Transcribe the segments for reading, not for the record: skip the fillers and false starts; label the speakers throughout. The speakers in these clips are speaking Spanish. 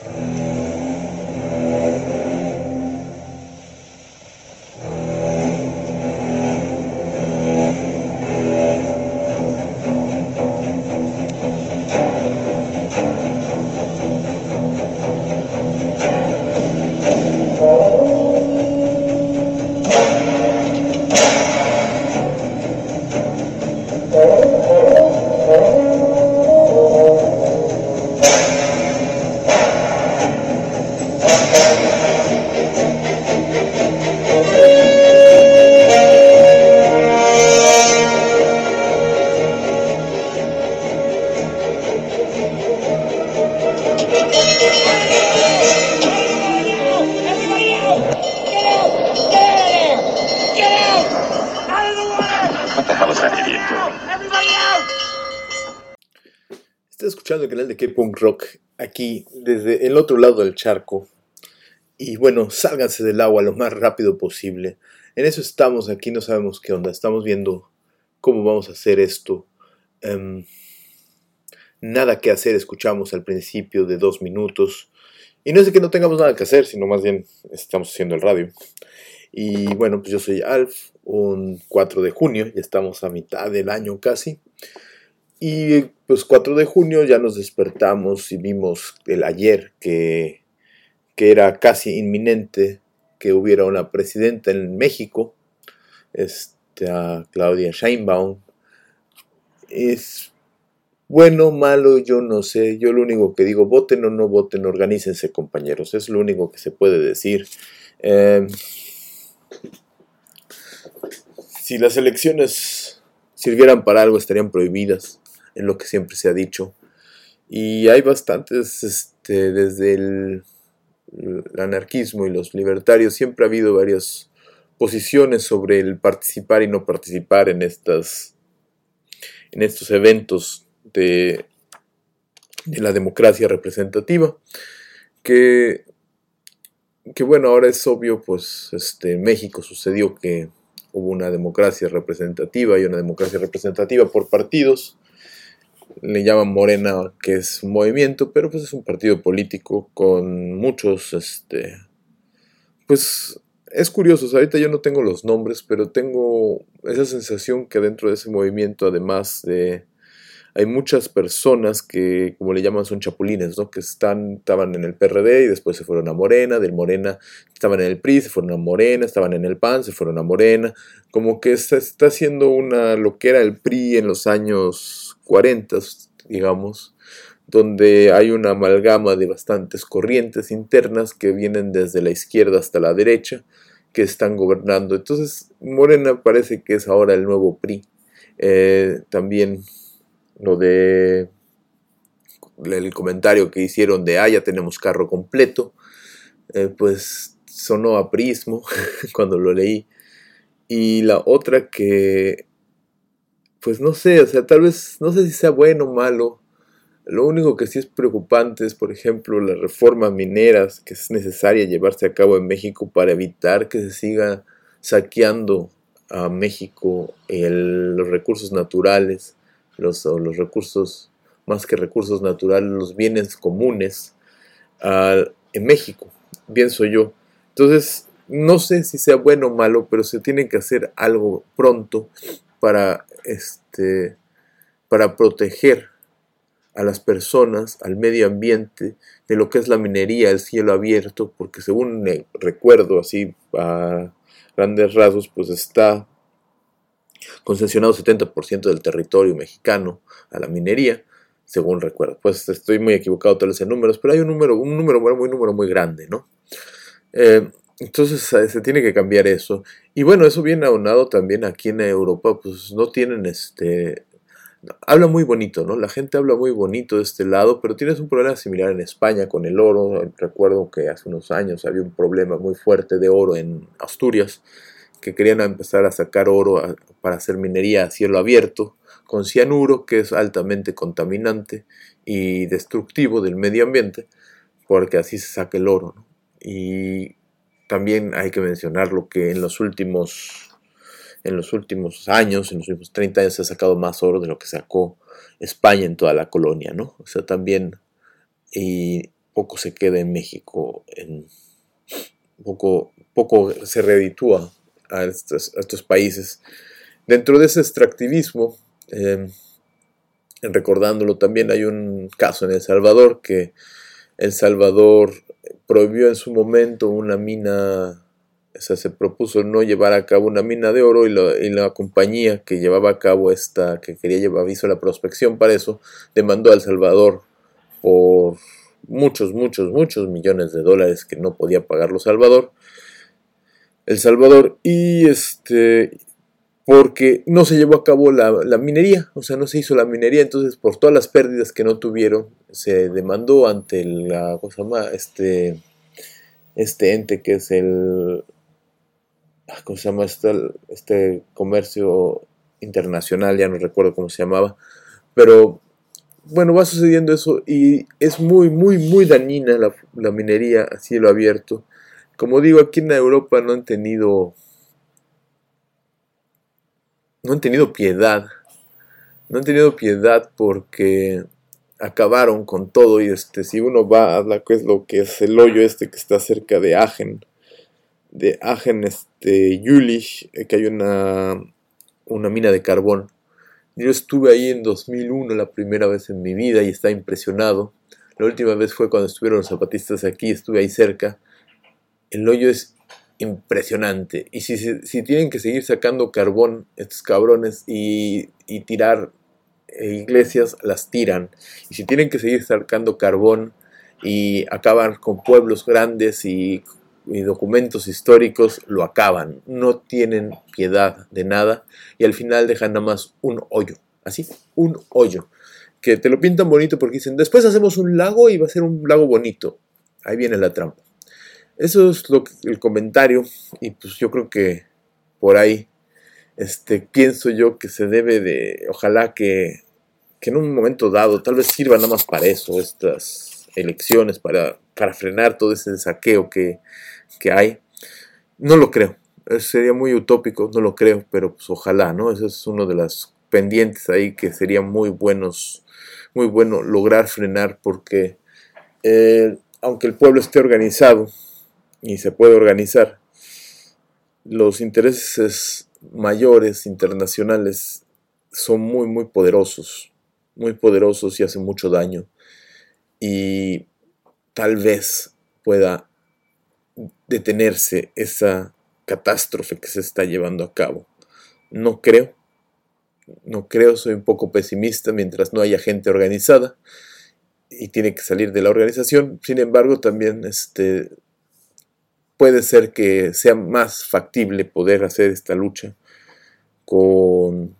Speaker 1: Estás escuchando el canal de K-Punk Rock aquí desde el otro lado del charco. Y bueno, sálganse del agua lo más rápido posible. En eso estamos aquí, no sabemos qué onda. Estamos viendo cómo vamos a hacer esto. Nada que hacer, escuchamos al principio de 2 minutos. Y no es de que no tengamos nada que hacer, sino más bien estamos haciendo el radio. Y bueno, pues yo soy Alf, un 4 de junio, ya estamos a mitad del año casi. Y pues 4 de junio ya nos despertamos y vimos el ayer que era casi inminente que hubiera una presidenta en México, Claudia Sheinbaum. Es bueno, malo, yo no sé. Yo lo único que digo, voten o no voten, organícense, compañeros. Es lo único que se puede decir. Si las elecciones sirvieran para algo, estarían prohibidas, es lo que siempre se ha dicho. Y hay bastantes, desde el anarquismo y los libertarios, siempre ha habido varias posiciones sobre el participar y no participar en estos eventos de la democracia representativa, que bueno, ahora es obvio, pues en México sucedió que hubo una democracia representativa y una democracia representativa por partidos. Le llaman Morena, que es un movimiento, pero pues es un partido político con muchos, pues es curioso, ahorita yo no tengo los nombres, pero tengo esa sensación que dentro de ese movimiento, además hay muchas personas que, como le llaman, son chapulines, ¿no? Que estaban en el PRD y después se fueron a Morena, del Morena estaban en el PRI, se fueron a Morena, estaban en el PAN, se fueron a Morena, como que está haciendo lo que era el PRI en los años 40, digamos, donde hay una amalgama de bastantes corrientes internas que vienen desde la izquierda hasta la derecha, que están gobernando. Entonces, Morena parece que es ahora el nuevo PRI. También lo de el comentario que hicieron de ya tenemos carro completo, pues sonó a priismo cuando lo leí. Y la otra que pues no sé, o sea, tal vez no sé si sea bueno o malo. Lo único que sí es preocupante es, por ejemplo, la reforma minera que es necesaria llevarse a cabo en México para evitar que se siga saqueando a México los recursos naturales, los recursos, más que recursos naturales, los bienes comunes en México, pienso yo. Entonces, no sé si sea bueno o malo, pero se tiene que hacer algo pronto para proteger a las personas, al medio ambiente, de lo que es la minería, el cielo abierto, porque según recuerdo, así a grandes rasgos, pues está concesionado 70% del territorio mexicano a la minería, según recuerdo. Pues estoy muy equivocado tal vez en números, pero hay un número muy grande, ¿no? Entonces se tiene que cambiar eso. Y bueno, eso viene aunado también aquí en Europa, pues no tienen habla muy bonito, ¿no? La gente habla muy bonito de este lado, pero tienes un problema similar en España con el oro. Recuerdo que hace unos años había un problema muy fuerte de oro en Asturias, que querían empezar a sacar oro para hacer minería a cielo abierto, con cianuro, que es altamente contaminante y destructivo del medio ambiente, porque así se saca el oro, ¿no? Y también hay que mencionar lo que en los últimos años, en los últimos 30 años, se ha sacado más oro de lo que sacó España en toda la colonia, ¿no? O sea, también, y poco se queda en México, poco se reditúa a estos países. Dentro de ese extractivismo, recordándolo también, hay un caso en El Salvador, que El Salvador prohibió en su momento una mina, o sea, se propuso no llevar a cabo una mina de oro, y la compañía que llevaba a cabo hizo la prospección para eso, demandó a El Salvador por muchos millones de dólares que no podía pagar El Salvador, y porque no se llevó a cabo la minería, o sea, no se hizo la minería. Entonces, por todas las pérdidas que no tuvieron, se demandó ante ¿cómo se llama? Este ente que es ¿cómo se llama? Este comercio internacional, ya no recuerdo cómo se llamaba, pero bueno, va sucediendo eso, y es muy dañina la minería a cielo abierto. Como digo, aquí en Europa no han tenido piedad. No han tenido piedad porque acabaron con todo. Y si uno va a lo que es el hoyo que está cerca de Agen, Jülich, que hay una mina de carbón. Yo estuve ahí en 2001, la primera vez en mi vida, y estaba impresionado. La última vez fue cuando estuvieron los zapatistas aquí, estuve ahí cerca. El hoyo es impresionante, y si tienen que seguir sacando carbón estos cabrones y tirar iglesias, las tiran. Y si tienen que seguir sacando carbón y acaban con pueblos grandes y documentos históricos, lo acaban. No tienen piedad de nada, y al final dejan nada más un hoyo, así, un hoyo, que te lo pintan bonito porque dicen, después hacemos un lago y va a ser un lago bonito. Ahí viene la trampa. Eso es el comentario, y pues yo creo que por ahí pienso yo que se debe de, ojalá que en un momento dado, tal vez sirva nada más para eso, estas elecciones, para frenar todo ese saqueo que hay. No lo creo, sería muy utópico, no lo creo, pero pues ojalá, ¿no? Eso es uno de los pendientes ahí que sería muy bueno lograr frenar, porque aunque el pueblo esté organizado y se puede organizar, los intereses mayores internacionales son muy poderosos y hacen mucho daño, y tal vez pueda detenerse esa catástrofe que se está llevando a cabo. No creo, soy un poco pesimista mientras no haya gente organizada, y tiene que salir de la organización. Sin embargo, también puede ser que sea más factible poder hacer esta lucha con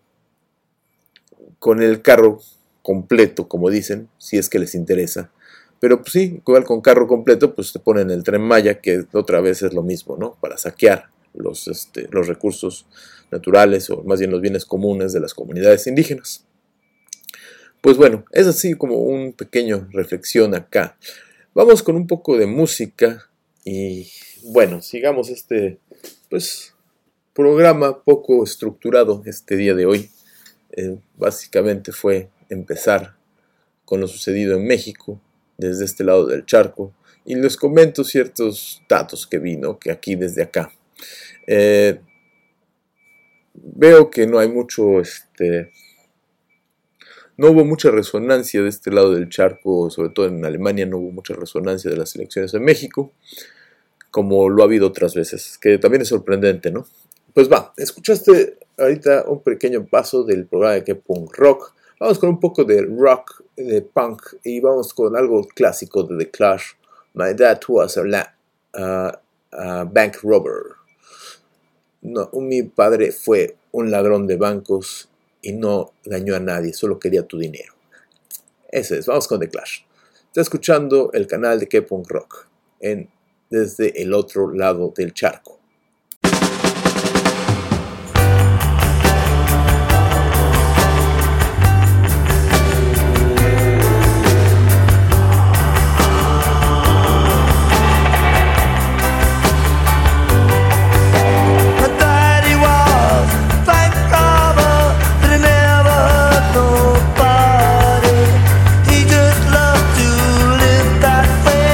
Speaker 1: el carro completo, como dicen, si es que les interesa. Pero pues sí, igual con carro completo, pues te ponen el Tren Maya, que otra vez es lo mismo, ¿no? Para saquear los recursos naturales, o más bien los bienes comunes de las comunidades indígenas. Pues bueno, es así como una pequeña reflexión acá. Vamos con un poco de música, y bueno, sigamos pues programa poco estructurado día de hoy. Básicamente fue empezar con lo sucedido en México, desde este lado del charco, y les comento ciertos datos que vi, ¿no? Que aquí, desde acá, veo que no hay no hubo mucha resonancia de este lado del charco, sobre todo en Alemania no hubo mucha resonancia de las elecciones en México, como lo ha habido otras veces, que también es sorprendente, ¿no? Pues escuchaste ahorita un pequeño paso del programa de K-Punk Rock. Vamos con un poco de rock, de punk, y vamos con algo clásico de The Clash. My dad was a bank robber. No, mi padre fue un ladrón de bancos y no dañó a nadie, solo quería tu dinero. Ese es, vamos con The Clash. Está escuchando el canal de K-Punk Rock desde el otro lado del charco.
Speaker 2: That way.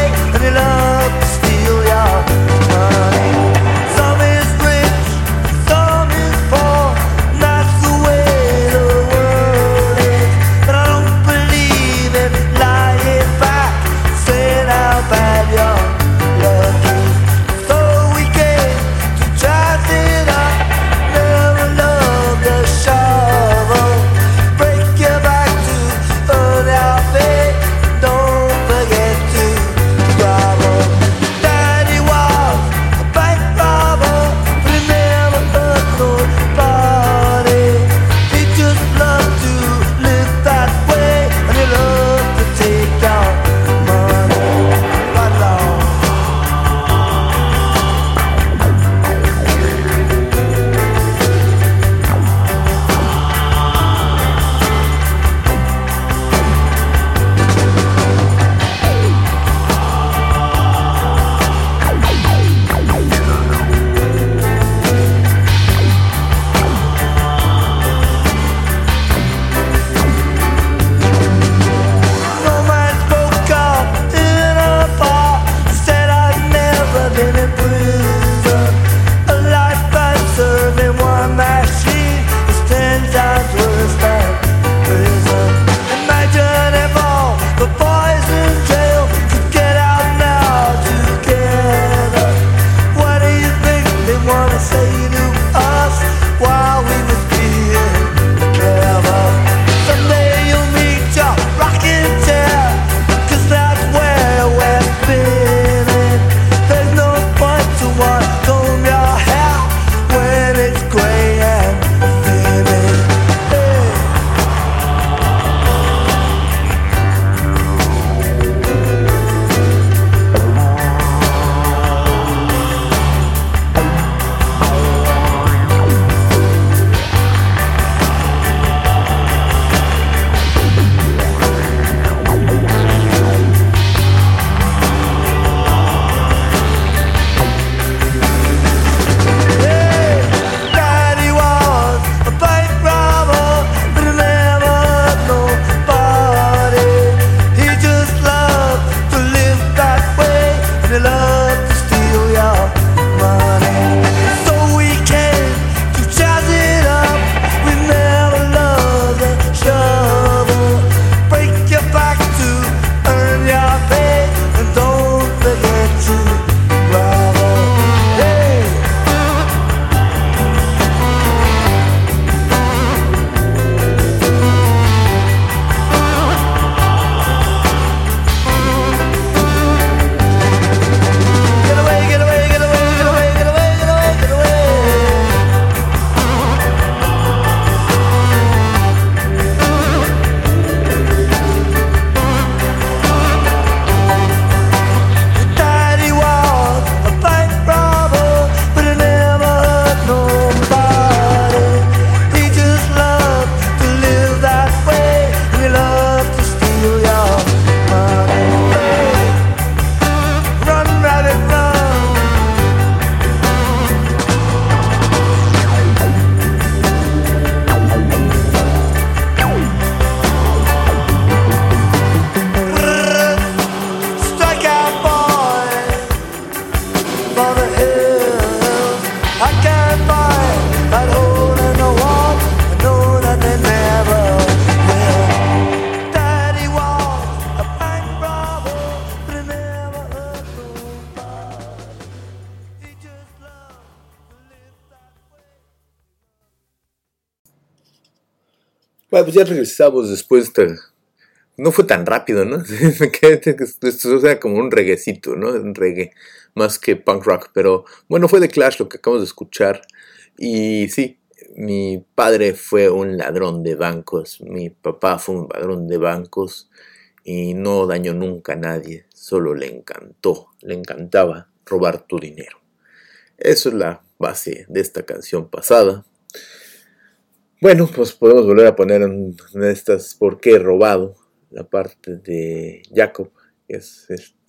Speaker 1: Bueno, pues ya regresamos después de... No fue tan rápido, ¿no? Esto era como un reguecito, ¿no? Un reggae, más que punk rock. Pero bueno, fue The Clash lo que acabamos de escuchar. Y sí, mi padre fue un ladrón de bancos. Mi papá fue un ladrón de bancos. Y no dañó nunca a nadie. Solo le encantaba robar tu dinero. Eso es la base de esta canción pasada. Bueno, pues podemos volver a poner en estas ¿por qué he robado? La parte de Jacob, que es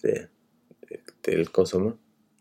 Speaker 1: el Cosama.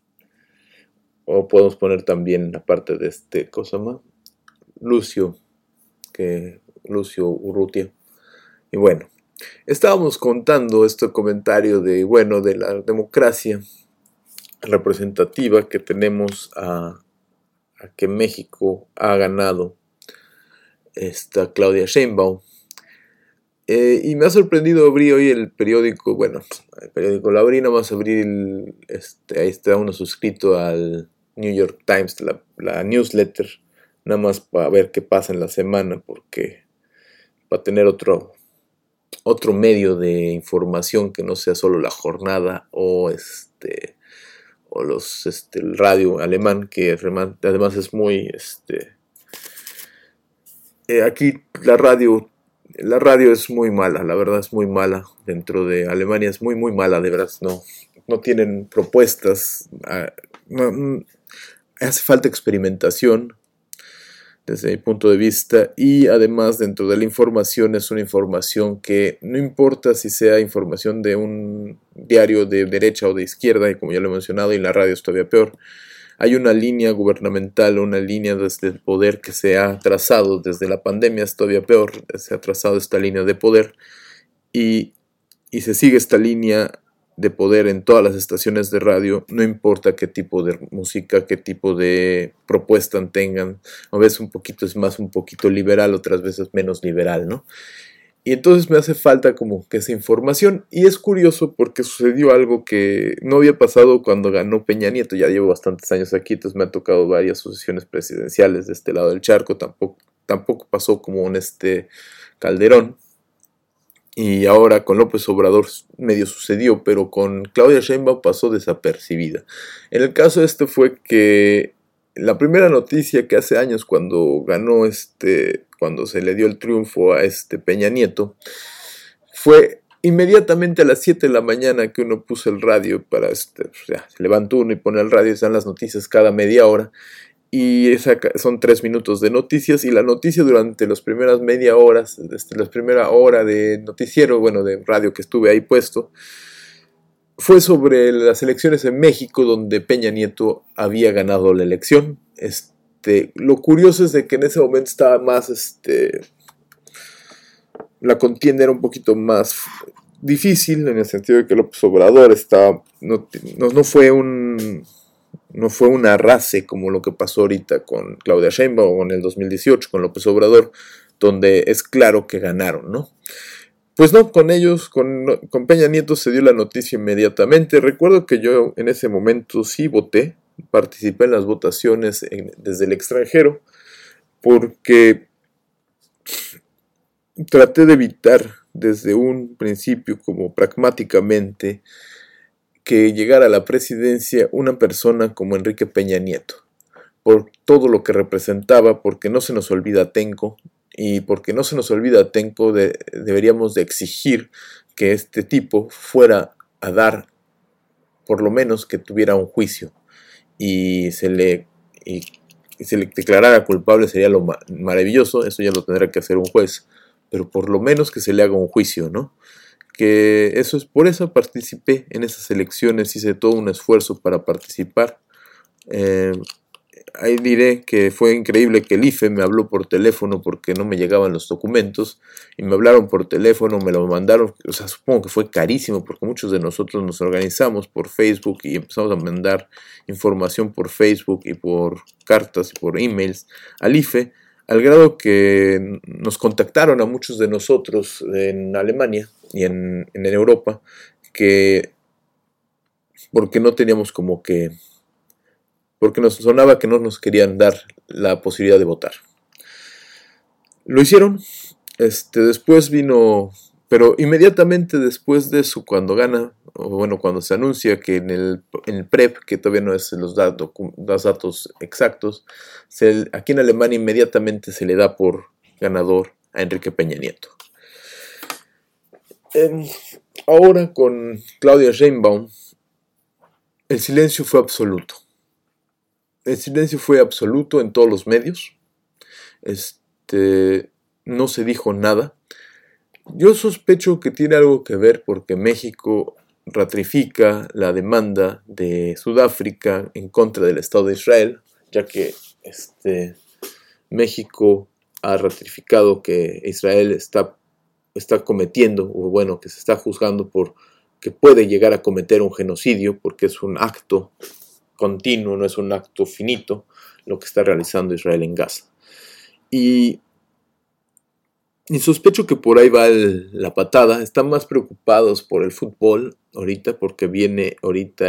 Speaker 1: O podemos poner también la parte de Cosama, Lucio, Lucio Urrutia. Y bueno, estábamos contando este comentario de, bueno, de la democracia representativa que tenemos a que México ha ganado esta Claudia Sheinbaum. Y me ha sorprendido abrir hoy el periódico, bueno, el periódico lo abrí, nomás abrí, ahí está uno suscrito al New York Times, la newsletter, nada más para ver qué pasa en la semana, porque para tener otro medio de información que no sea solo la jornada o el radio alemán, que además es muy, aquí la radio es muy mala, la verdad es muy mala. Dentro de Alemania es muy, muy mala, de verdad. No tienen propuestas. Hace falta experimentación desde mi punto de vista. Y además dentro de la información es una información que no importa si sea información de un diario de derecha o de izquierda, y como ya lo he mencionado, y la radio es todavía peor. Hay una línea gubernamental, una línea desde el poder que se ha trazado desde la pandemia, es todavía peor, se ha trazado esta línea de poder y se sigue esta línea de poder en todas las estaciones de radio, no importa qué tipo de música, qué tipo de propuesta tengan, a veces un poquito liberal, otras veces menos liberal, ¿no? Y entonces me hace falta como que esa información. Y es curioso porque sucedió algo que no había pasado cuando ganó Peña Nieto. Ya llevo bastantes años aquí, entonces me ha tocado varias sucesiones presidenciales de este lado del charco. Tampoco pasó como en Calderón. Y ahora con López Obrador medio sucedió, pero con Claudia Sheinbaum pasó desapercibida. En el caso fue que la primera noticia que hace años cuando ganó cuando se le dio el triunfo a Peña Nieto, fue inmediatamente a las 7 de la mañana que uno puso el radio para se levantó uno y pone el radio y están las noticias cada media hora. Y son 3 minutos de noticias, y la noticia durante las primeras media horas, la primera hora de noticiero, bueno, de radio que estuve ahí puesto, fue sobre las elecciones en México, donde Peña Nieto había ganado la elección. Lo curioso es de que en ese momento estaba más, la contienda era un poquito más difícil, en el sentido de que López Obrador no fue un arrase como lo que pasó ahorita con Claudia Sheinbaum o en el 2018 con López Obrador, donde es claro que ganaron, ¿no? Pues no, con Peña Nieto se dio la noticia inmediatamente. Recuerdo que yo en ese momento sí voté, participé en las votaciones desde el extranjero, porque traté de evitar desde un principio, como pragmáticamente, que llegara a la presidencia una persona como Enrique Peña Nieto, por todo lo que representaba, porque no se nos olvida Tenco, y porque no se nos olvida Tenco, deberíamos de exigir que este tipo fuera a dar, por lo menos que tuviera un juicio, y se le declarara culpable. Sería lo maravilloso, eso ya lo tendrá que hacer un juez, pero por lo menos que se le haga un juicio, ¿no? Que eso es, por eso participé en esas elecciones, hice todo un esfuerzo para participar. Ahí diré que fue increíble que el IFE me habló por teléfono porque no me llegaban los documentos, y me hablaron por teléfono, me lo mandaron. O sea, supongo que fue carísimo porque muchos de nosotros nos organizamos por Facebook y empezamos a mandar información por Facebook y por cartas y por emails al IFE, al grado que nos contactaron a muchos de nosotros en Alemania y en Europa, porque no teníamos porque nos sonaba que no nos querían dar la posibilidad de votar. Lo hicieron, Después vino, pero inmediatamente después de eso, cuando gana, o bueno, cuando se anuncia que en el PREP, que todavía no es los datos exactos, aquí en Alemania inmediatamente se le da por ganador a Enrique Peña Nieto. Ahora con Claudia Sheinbaum, el silencio fue absoluto. El silencio fue absoluto en todos los medios. No se dijo nada. Yo sospecho que tiene algo que ver porque México ratifica la demanda de Sudáfrica en contra del Estado de Israel, ya que México ha ratificado que Israel está cometiendo, o bueno, que se está juzgando por que puede llegar a cometer un genocidio, porque es un acto continuo, no es un acto finito, lo que está realizando Israel en Gaza. Y sospecho que por ahí va la patada. Están más preocupados por el fútbol ahorita, porque viene ahorita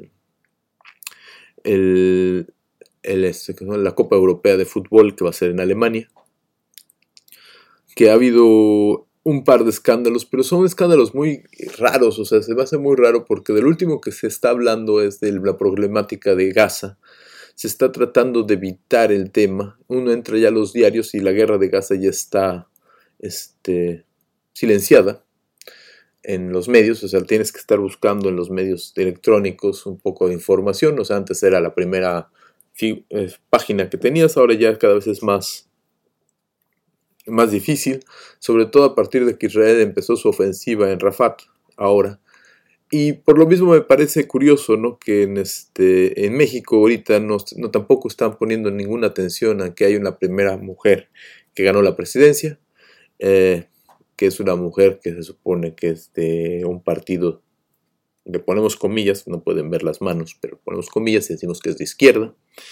Speaker 1: la Copa Europea de Fútbol, que va a ser en Alemania, que ha habido un par de escándalos, pero son escándalos muy raros. O sea, se me hace muy raro porque del último que se está hablando es de la problemática de Gaza. Se está tratando de evitar el tema. Uno entra ya a los diarios y la guerra de Gaza ya está silenciada en los medios. O sea, tienes que estar buscando en los medios electrónicos un poco de información. O sea, antes era la primera página que tenías, ahora ya cada vez es más difícil, sobre todo a partir de que Israel empezó su ofensiva en Rafat ahora. Y por lo mismo me parece curioso, ¿no?, que en México ahorita no tampoco están poniendo ninguna atención a que hay una primera mujer que ganó la presidencia, que es una mujer que se supone que es de un partido, le ponemos comillas, no pueden ver las manos, pero ponemos comillas y decimos que es de izquierda.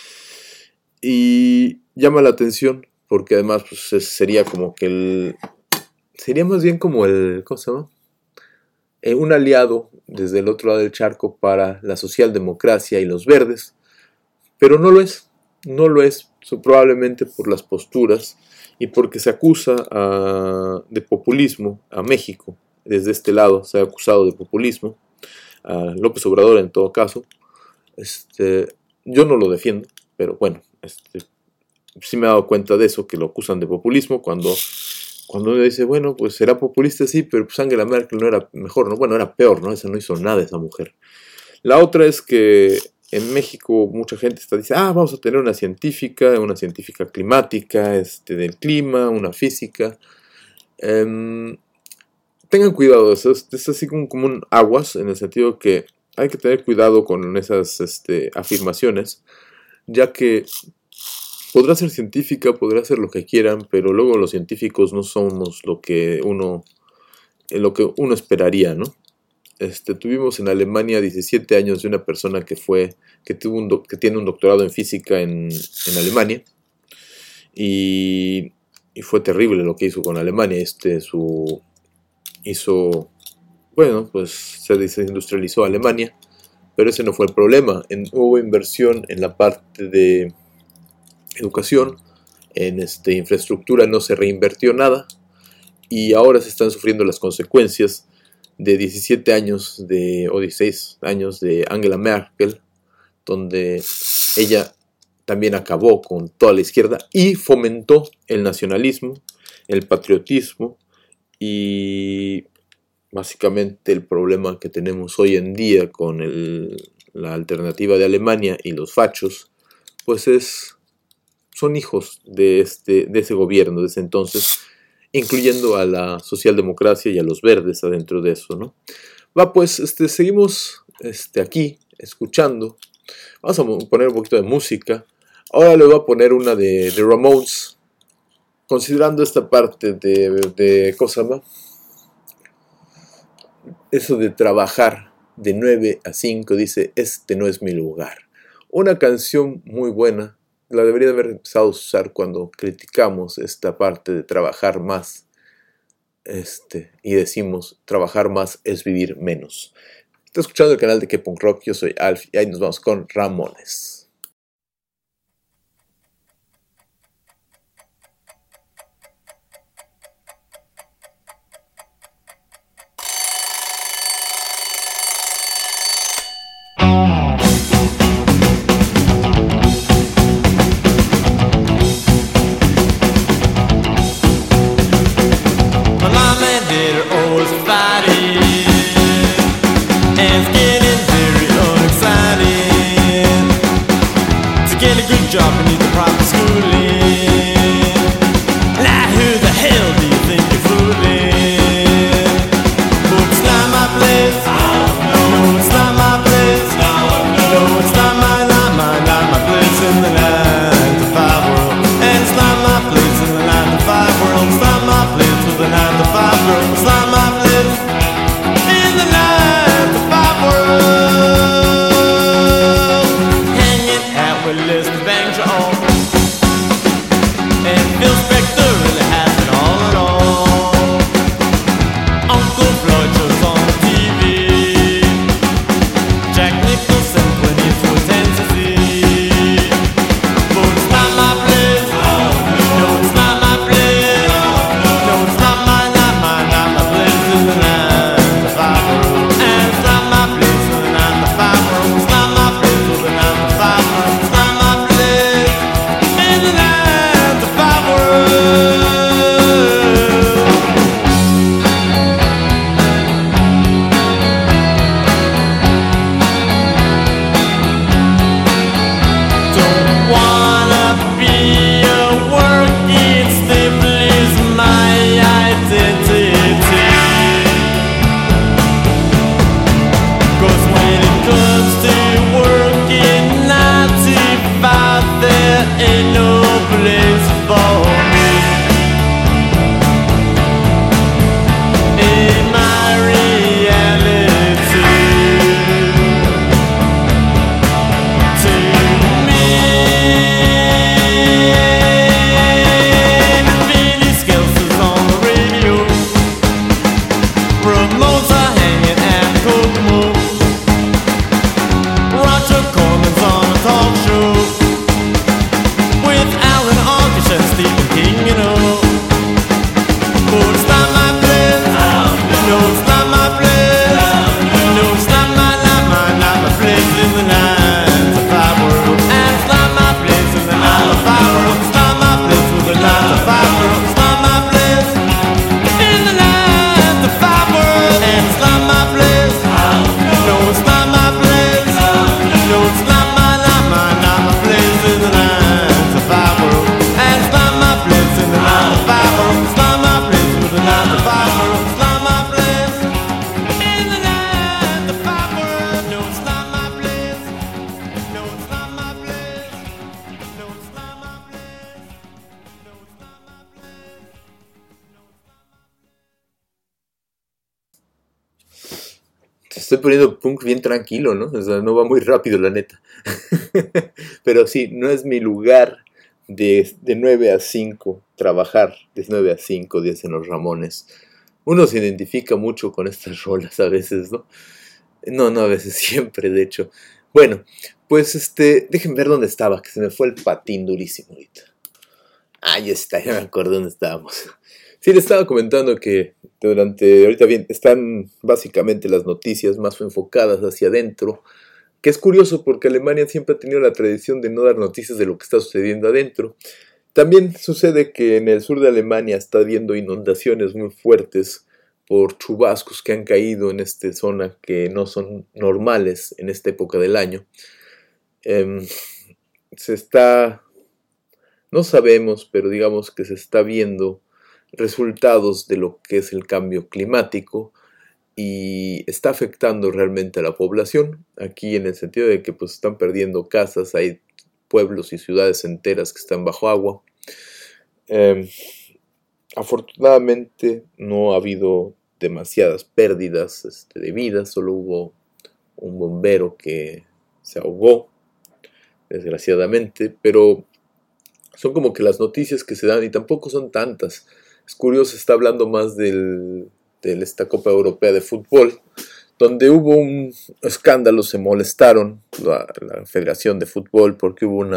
Speaker 1: Y llama la atención porque además pues, sería como que sería más bien como ¿cómo se llama? Un aliado desde el otro lado del charco para la socialdemocracia y los verdes, pero no lo es, probablemente por las posturas y porque se acusa de populismo a México. Desde este lado se ha acusado de populismo a López Obrador en todo caso. Yo no lo defiendo, pero bueno, sí me he dado cuenta de eso, que lo acusan de populismo cuando uno dice, bueno, pues será populista, sí, pero pues Angela Merkel no era mejor, ¿no? Bueno, era peor, ¿no? Esa no hizo nada, esa mujer. La otra es que en México mucha gente dice, vamos a tener una científica climática, del clima, una física. Tengan cuidado, es así como un aguas, en el sentido que hay que tener cuidado con esas afirmaciones, ya que podrá ser científica, podrá ser lo que quieran, pero luego los científicos no somos lo que uno esperaría, ¿no? Tuvimos en Alemania 17 años de una persona que tiene un doctorado en física en Alemania, y fue terrible lo que hizo con Alemania. Bueno, pues se desindustrializó Alemania, pero ese no fue el problema. Hubo inversión en la parte de educación, en infraestructura no se reinvirtió nada, y ahora se están sufriendo las consecuencias de 17 años o 16 años de Angela Merkel, donde ella también acabó con toda la izquierda y fomentó el nacionalismo, el patriotismo, y básicamente el problema que tenemos hoy en día con la alternativa de Alemania y los fachos, pues son hijos de ese gobierno, de ese entonces, incluyendo a la socialdemocracia y a los verdes adentro de eso, ¿no? Pues, seguimos aquí, escuchando. Vamos a poner un poquito de música. Ahora le voy a poner una de Ramones, considerando esta parte de ¿cómo se llama? Eso de trabajar de 9 a 5, dice, no es mi lugar. Una canción muy buena. La debería haber empezado a usar cuando criticamos esta parte de trabajar más, y decimos, trabajar más es vivir menos. Está escuchando el canal de K-Punk Rock, yo soy Alf, y ahí nos vamos con Ramones.
Speaker 2: get a good job and need the proper schooling. Now who the hell do you think you're fooling? But it's not my place. No, it's not my place. No, it's not my place in the 9 to 5 world. And it's not my place in the 9 to 5 world. It's not my place with the 9 to 5 world. It's not my place in the 9 to 5 world. Hanging out with Lester Bangs on. And Phil Spector really has it all in all. Uncle Floyd shows on the TV. Jack Nicholson when he's with Tennessee. But it's not my place. No, it's not my place. No, it's not my place in the 9 to 5 world. And it's not my place in the 9 to 5 world. It's not my place in the 9 to 5 world. It's not my place in the 9 to 5 world. Don't wanna be a working staple is my identity. 'Cause when it comes to working 9 to 5, there ain't no place for me. In my reality, to me, Vinny Skelton's on the radio. Ramones are hanging at Kokomo. Roger Corman's on a talk show with Alan Arkish and Stephen King, you know. But it's not my place. No, it's not my place. No, it's not my place in the 9 to 5 world. And it's not my place in the 9 to 5 world. It's not my place with the 9 to 5 world. It's not my place in the 9 to 5 world. And it's not my place. No, it's not my place. No, it's not my place in the 9 to 5 world. And it's not my place in the 9 to 5 world. It's not my place with the 9 to 5 world. It's not my place in the 9 to 5 world. No, it's not my place. No, it's not my place. No, it's not my place. No, it's not my place.
Speaker 1: Te estoy poniendo punk bien tranquilo, ¿no? O sea, no va muy rápido, la neta. Pero sí, no es mi lugar de 9 a 5 trabajar, de 9 a 5 dicen los Ramones. Uno se identifica mucho con estas rolas a veces, ¿no? No, a veces siempre, de hecho. Bueno, pues déjenme ver dónde estaba, que se me fue el patín durísimo ahorita. Ahí está, ya me acuerdo dónde estábamos. Sí, le estaba comentando que ahorita bien, están básicamente las noticias más enfocadas hacia adentro, que es curioso porque Alemania siempre ha tenido la tradición de no dar noticias de lo que está sucediendo adentro. También sucede que en el sur de Alemania está habiendo inundaciones muy fuertes por chubascos que han caído en esta zona que no son normales en esta época del año. No sabemos, pero digamos que se está viendo resultados de lo que es el cambio climático y está afectando realmente a la población, aquí en el sentido de que pues están perdiendo casas, hay pueblos y ciudades enteras que están bajo agua. Afortunadamente no ha habido demasiadas pérdidas de vidas, solo hubo un bombero que se ahogó, desgraciadamente, pero son como que las noticias que se dan y tampoco son tantas. Es curioso, está hablando más de esta Copa Europea de Fútbol, donde hubo un escándalo, se molestaron la Federación de Fútbol porque hubo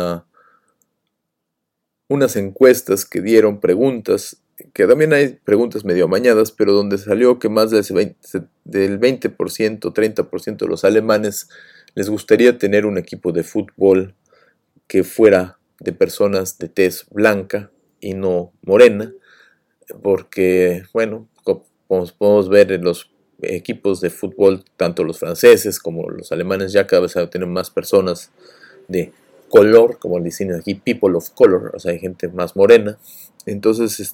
Speaker 1: unas encuestas que dieron preguntas, que también hay preguntas medio amañadas, pero donde salió que más del 20%, 30% de los alemanes les gustaría tener un equipo de fútbol que fuera de personas de tez blanca y no morena, porque, bueno, como podemos ver en los equipos de fútbol, tanto los franceses como los alemanes ya cada vez tienen más personas de color, como le dicen aquí, people of color, o sea, hay gente más morena. Entonces,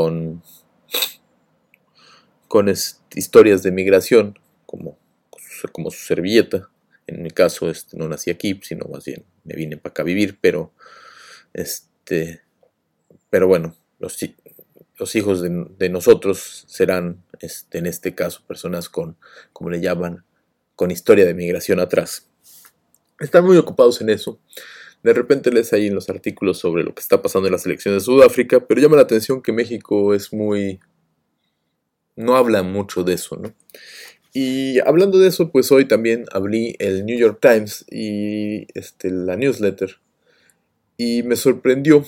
Speaker 1: con historias de migración, como su servilleta. En mi caso, no nací aquí, sino más bien me vine para acá a vivir, pero bueno, los hijos de nosotros serán, en este caso, personas con, como le llaman, con historia de migración atrás. Están muy ocupados en eso. De repente lees ahí en los artículos sobre lo que está pasando en las elecciones de Sudáfrica, pero llama la atención que México no habla mucho de eso, ¿no? Y hablando de eso, pues hoy también abrí el New York Times y la newsletter, y me sorprendió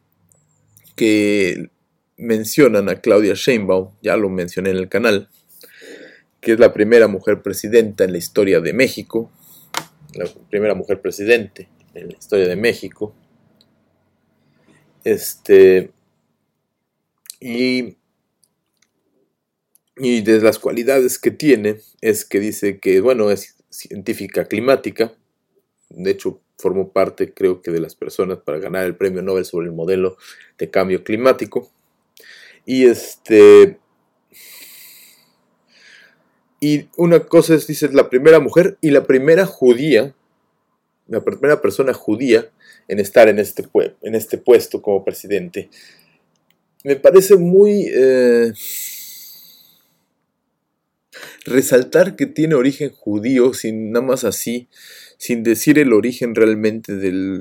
Speaker 1: que mencionan a Claudia Sheinbaum, ya lo mencioné en el canal, que es la primera mujer presidenta en la historia de México, la primera mujer presidente en la historia de México, y de las cualidades que tiene es que dice que, bueno, es científica climática. De hecho, formó parte, creo que, de las personas para ganar el premio Nobel sobre el modelo de cambio climático. Y una cosa es, dice, la primera mujer y la primera judía, la primera persona judía en estar en este puesto como presidente. Me parece muy resaltar que tiene origen judío, sin nada más así, sin decir el origen realmente de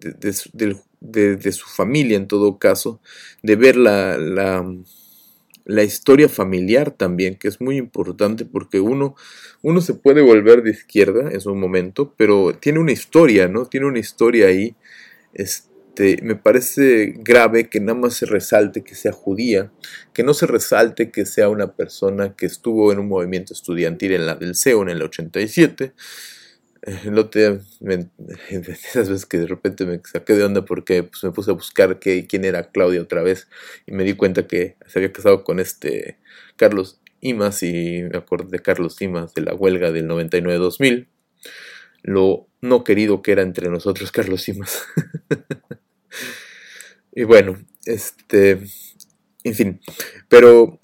Speaker 1: su familia en todo caso, de ver la historia familiar también, que es muy importante porque uno se puede volver de izquierda en su momento, pero tiene una historia, ¿no? Tiene una historia ahí. Me parece grave que nada más se resalte que sea judía, que no se resalte que sea una persona que estuvo en un movimiento estudiantil en la del CEO en el 87. Esas veces que de repente me saqué de onda porque pues, me puse a buscar quién era Claudia otra vez y me di cuenta que se había casado con Carlos Imas, y me acordé de Carlos Imas de la huelga del 99-2000, lo no querido que era entre nosotros Carlos Imas. Y bueno, en fin, pero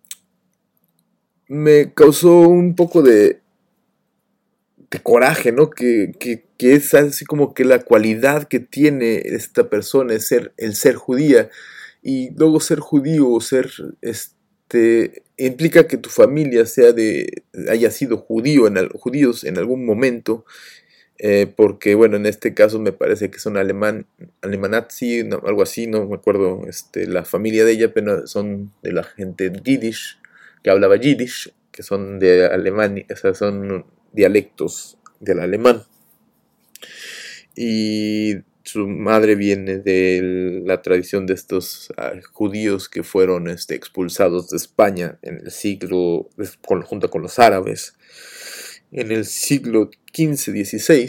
Speaker 1: me causó un poco de coraje, ¿no? Que es así como que la cualidad que tiene esta persona es el ser judía, y luego ser judío o ser, implica que tu familia haya sido judíos en algún momento, porque bueno, en este caso me parece que son alemanazzi, no, algo así, no me acuerdo la familia de ella, pero son de la gente yiddish, que hablaba yiddish, que son de Alemania, o sea, son dialectos del alemán, y su madre viene de la tradición de estos judíos que fueron expulsados de España en el siglo, junto con los árabes, en el siglo XV-XVI.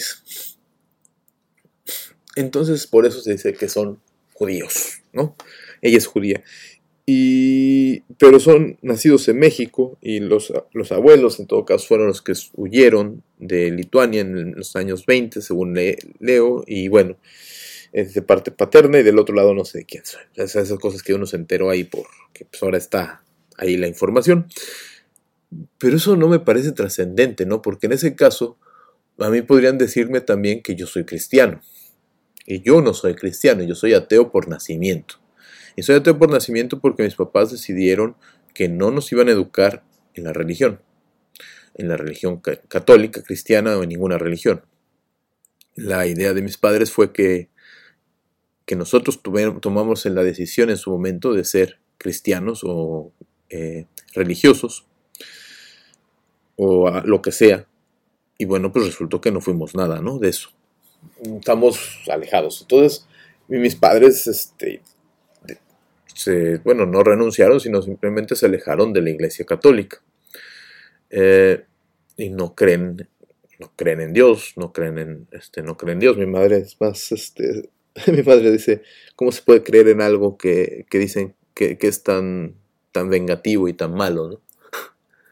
Speaker 1: Entonces por eso se dice que son judíos, ¿no? Ella es judía. Pero son nacidos en México, y los abuelos en todo caso fueron los que huyeron de Lituania en los años 20, según leo, y bueno, es de parte paterna, y del otro lado no sé de quién son. Esas cosas que uno se enteró ahí porque pues ahora está ahí la información. Pero eso no me parece trascendente, ¿no? Porque en ese caso a mí podrían decirme también que yo soy cristiano, y yo no soy cristiano, yo soy ateo por nacimiento. Y soy ateo por nacimiento porque mis papás decidieron que no nos iban a educar en la religión católica, cristiana o en ninguna religión. La idea de mis padres fue que nosotros tomamos la decisión en su momento de ser cristianos o religiosos o lo que sea. Y bueno, pues resultó que no fuimos nada, ¿no? De eso. Estamos alejados. Entonces, mis padres, no renunciaron, sino simplemente se alejaron de la Iglesia Católica. Y no creen en Dios, no creen en Dios. Mi madre es más, mi madre dice, ¿cómo se puede creer en algo que dicen que es tan vengativo y tan malo, ¿no?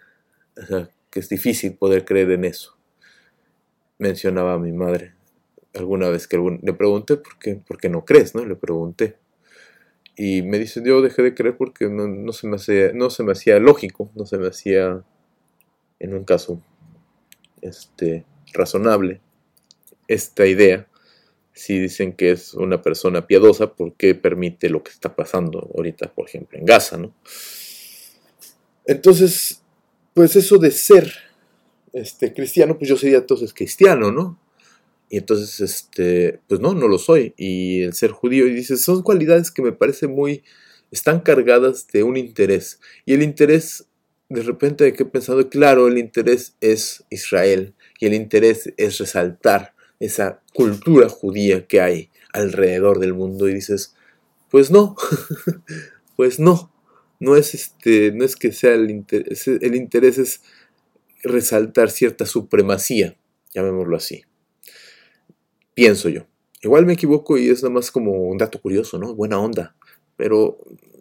Speaker 1: O sea, que es difícil poder creer en eso, mencionaba mi madre. alguna vez que le pregunté por qué no crees, ¿no? Le pregunté. Y me dice, yo dejé de creer porque no se me hacía lógico, no se me hacía, en un caso razonable, esta idea. Si dicen que es una persona piadosa, ¿por qué permite lo que está pasando ahorita, por ejemplo, en Gaza, ¿no? Entonces, pues eso de ser cristiano, pues yo sería entonces cristiano, ¿no? Y entonces, pues no lo soy. Y el ser judío, y dices, son cualidades que me parece están cargadas de un interés. Y el interés, de repente hay que pensar, claro, el interés es Israel. Y el interés es resaltar esa cultura judía que hay alrededor del mundo. Y dices, pues no, pues no. No es que sea el interés es resaltar cierta supremacía, llamémoslo así. Pienso yo. Igual me equivoco y es nada más como un dato curioso, ¿no? Buena onda. Pero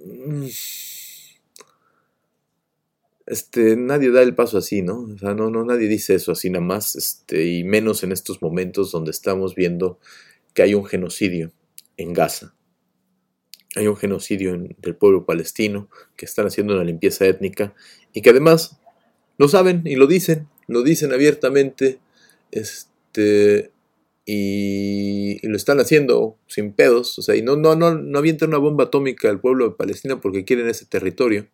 Speaker 1: nadie da el paso así, ¿no? O sea, no, nadie dice eso así nada más, y menos en estos momentos donde estamos viendo que hay un genocidio en Gaza. Hay un genocidio del pueblo palestino, que están haciendo una limpieza étnica, y que además lo saben y lo dicen abiertamente, y lo están haciendo sin pedos, o sea, y no avientan una bomba atómica al pueblo de Palestina porque quieren ese territorio.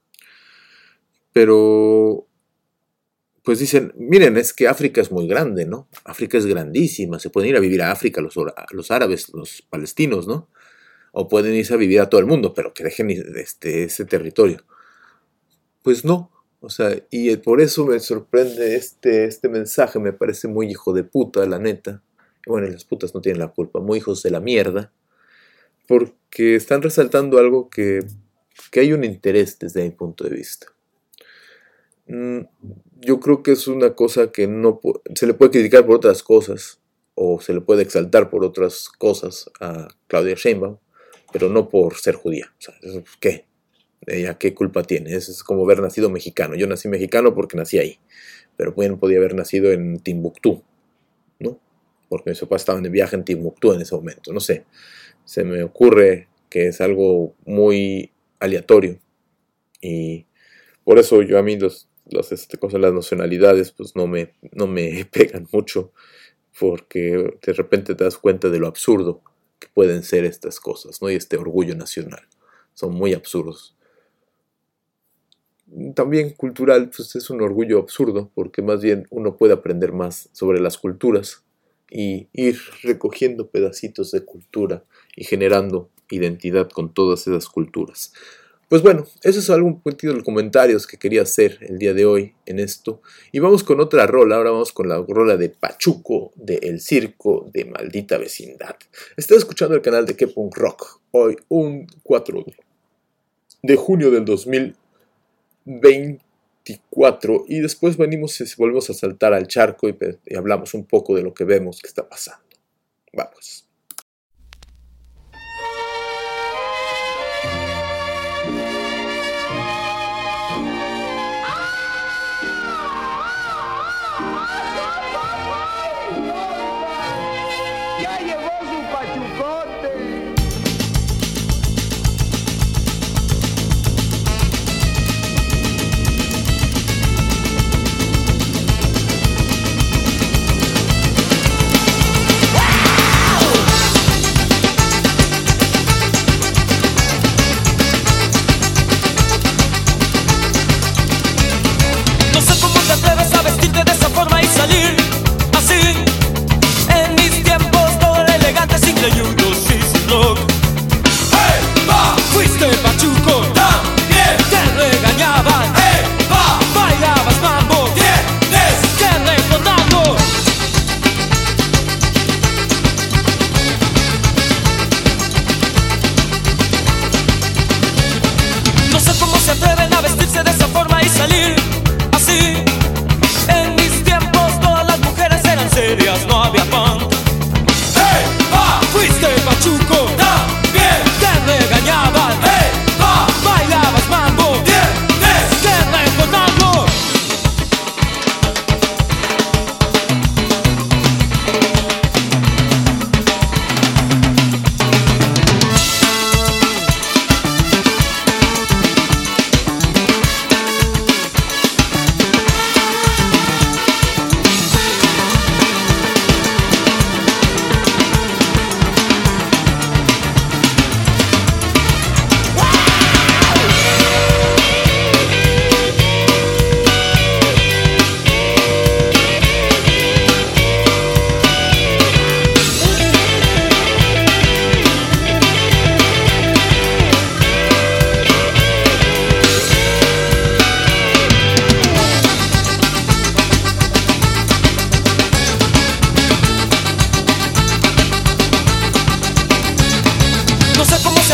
Speaker 1: Pero, pues dicen, miren, es que África es muy grande, ¿no? África es grandísima, se pueden ir a vivir a África los árabes, los palestinos, ¿no? O pueden irse a vivir a todo el mundo, pero que dejen ese territorio. Pues no, o sea, y por eso me sorprende este mensaje, me parece muy hijo de puta, la neta. Bueno, las putas no tienen la culpa, muy hijos de la mierda, porque están resaltando algo que hay un interés desde mi punto de vista. Yo creo que es una cosa que no se le puede criticar por otras cosas, o se le puede exaltar por otras cosas a Claudia Sheinbaum, pero no por ser judía. O sea, ¿qué? ¿Ella qué culpa tiene? Es como haber nacido mexicano. Yo nací mexicano porque nací ahí, pero bien podía haber nacido en Timbuktu, ¿no? Porque mis papás estaban de viaje en Timbuktu en ese momento. No sé, se me ocurre que es algo muy aleatorio, y por eso yo a mí las nacionalidades pues no me pegan mucho, porque de repente te das cuenta de lo absurdo que pueden ser estas cosas, ¿no? Y este orgullo nacional, son muy absurdos. También cultural, pues es un orgullo absurdo, porque más bien uno puede aprender más sobre las culturas y ir recogiendo pedacitos de cultura y generando identidad con todas esas culturas. Pues bueno, eso es algún poquito de los comentarios que quería hacer el día de hoy en esto. Y vamos con otra rola. Ahora vamos con la rola de Pachuco, de El Circo de Maldita Vecindad. Estoy escuchando el canal de K-Punk Rock. Hoy, un 4 de junio del 2024. Y después volvemos a saltar al charco y hablamos un poco de lo que vemos que está pasando. Vamos.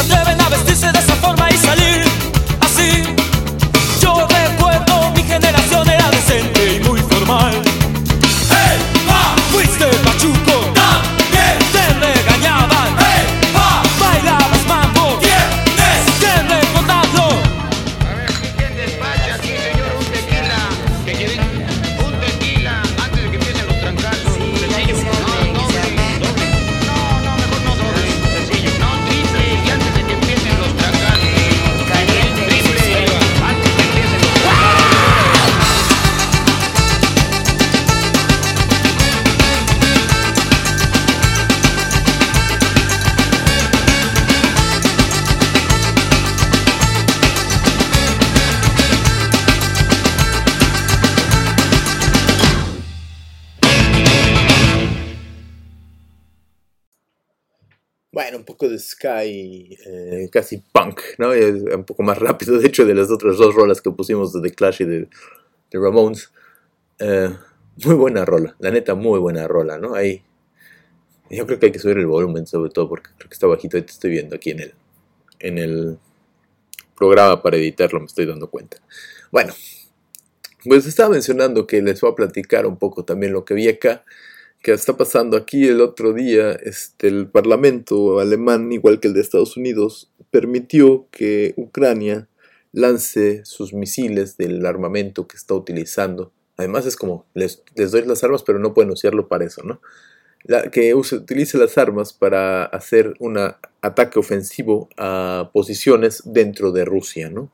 Speaker 3: atreven a vestirse de esa forma y salir así. Yo recuerdo mi generación era decente y muy formal. ¡Hey, pa! Fuiste pachuco, también te regañaban. ¡Hey, pa! Bailabas mambo, tienes que recordarlo.
Speaker 4: A ver, ¿quién despacha aquí, señor? Un tequila. ¿Qué quieren? Un tequila antes de que empiecen los trancazos. Sencillo. No, doble. No, mejor no doble. Sencillo. No, triple. Y antes de que empiecen los trancazos. Caliente. Triple. Antes de que empiecen los trancazos.
Speaker 1: Bueno, un poco de Sky, casi punk, ¿no? Es un poco más rápido, de hecho, de las otras dos rolas que pusimos de The Clash y de Ramones. Muy buena rola, la neta, muy buena rola, ¿no? Ahí, yo creo que hay que subir el volumen, sobre todo, porque creo que está bajito. Ahorita estoy viendo aquí en el programa para editarlo, me estoy dando cuenta. Bueno, pues estaba mencionando que les voy a platicar un poco también lo que vi acá, que está pasando aquí. El otro día, el parlamento alemán, igual que el de Estados Unidos, permitió que Ucrania lance sus misiles del armamento que está utilizando. Además es como, les doy las armas, pero no pueden usarlo para eso, ¿no? Que utilice las armas para hacer un ataque ofensivo a posiciones dentro de Rusia, ¿no?